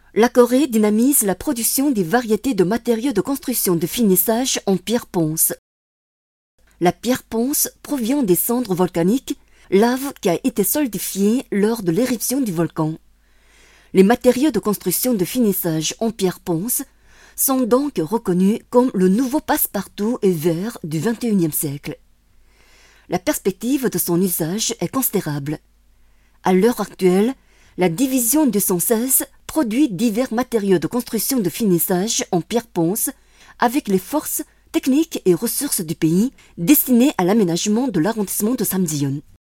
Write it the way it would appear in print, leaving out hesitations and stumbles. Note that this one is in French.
La Corée dynamise la production des variétés de matériaux de construction de finissage en pierre ponce. La pierre ponce provient des cendres volcaniques, lave qui a été solidifiée lors de l'éruption du volcan. Les matériaux de construction de finissage en pierre ponce sont donc reconnus comme le nouveau passe-partout et vert du XXIe siècle. La perspective de son usage est considérable. À l'heure actuelle, la division du 116 produit divers matériaux de construction de finissage en pierre ponce avec les forces techniques et ressources du pays destinés à l'aménagement de l'arrondissement de Samjiyon.